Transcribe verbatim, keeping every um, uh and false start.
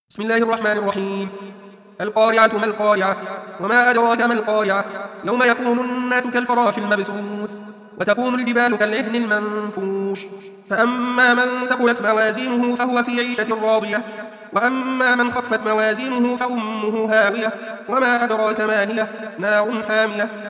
بسم الله الرحمن الرحيم. القارعة ما القارعة وما أدراك ما القارعة يوم يكون الناس كالفراش المبثوث وتكون الجبال كالعهن المنفوش فأما من ثقلت موازينه فهو في عيشة راضية وأما من خفت موازينه فأمه هاوية وما أدراك ما هي نار حامية